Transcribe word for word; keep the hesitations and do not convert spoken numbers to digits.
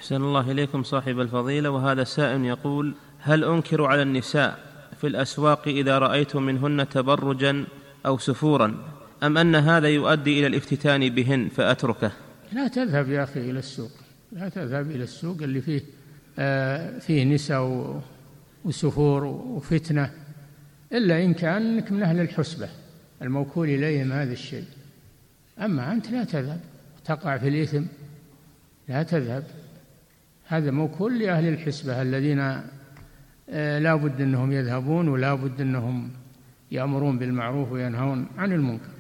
أحسن الله إليكم صاحب الفضيلة. وهذا سائل يقول: هل أنكر على النساء في الأسواق إذا رأيت منهن تبرجا أو سفورا، أم أن هذا يؤدي إلى الافتتان بهن فأتركه؟ لا تذهب يا أخي إلى السوق، لا تذهب إلى السوق اللي فيه آه فيه نساء وسفور وفتنة، إلا إن كان إنك من أهل الحسبة الموكول إليهم هذا الشيء. أما أنت لا تذهب، تقع في الإثم، لا تذهب. هذا موكول لأهل الحسبة الذين آه لا بد أنهم يذهبون، ولا بد أنهم يأمرون بالمعروف وينهون عن المنكر.